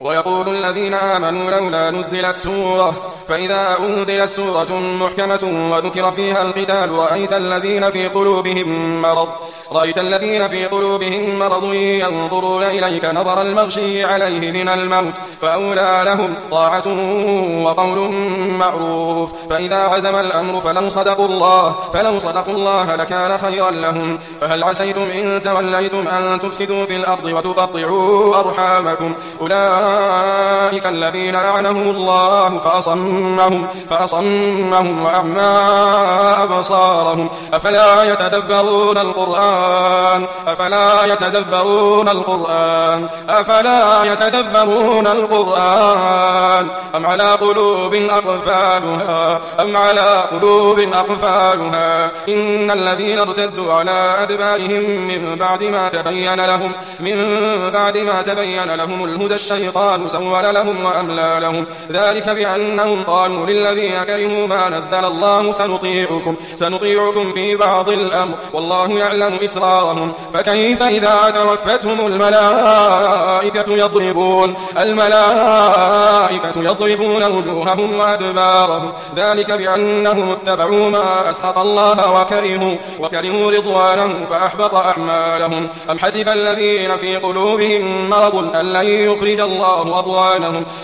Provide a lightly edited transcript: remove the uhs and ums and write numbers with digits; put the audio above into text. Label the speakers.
Speaker 1: ويقول الذين آمنوا لولا نزلت سورة فإذا أنزلت سورة محكمة وذكر فيها القتال رأيت الذين في قلوبهم مرض ينظرون إليك نظر المغشي عليه من الموت فأولى لهم طاعة وقول معروف فإذا عزم الأمر فلو صدقوا الله لكان خيرا لهم فهل عسيتم إن توليتم أن تفسدوا في الأرض وتقطعوا أرحامكم أولئك الذين لعنهم الله فأصمهم وأعمى أبصارهم أفلا يتدبرون القرآن أم على قلوب أقفالها إن الذين ارتدوا على أدبارهم من بعد ما تبين لهم الهدى الشيطان سول لهم وأملى لهم ذلك بأنهم قالوا للذين كرهوا ما نزل الله سنطيعكم في بعض الأمر والله يعلم إسرارهم فكيف إذا توفتهم الملائكة يضربون وجوههم وأدبارهم ذلك بأنهم اتبعوا ما أسخط الله وكرهوا رضوانه فأحبط أعمالهم أم حسب الذين في قلوبهم مرض أن لن يخرج الله أضغانهم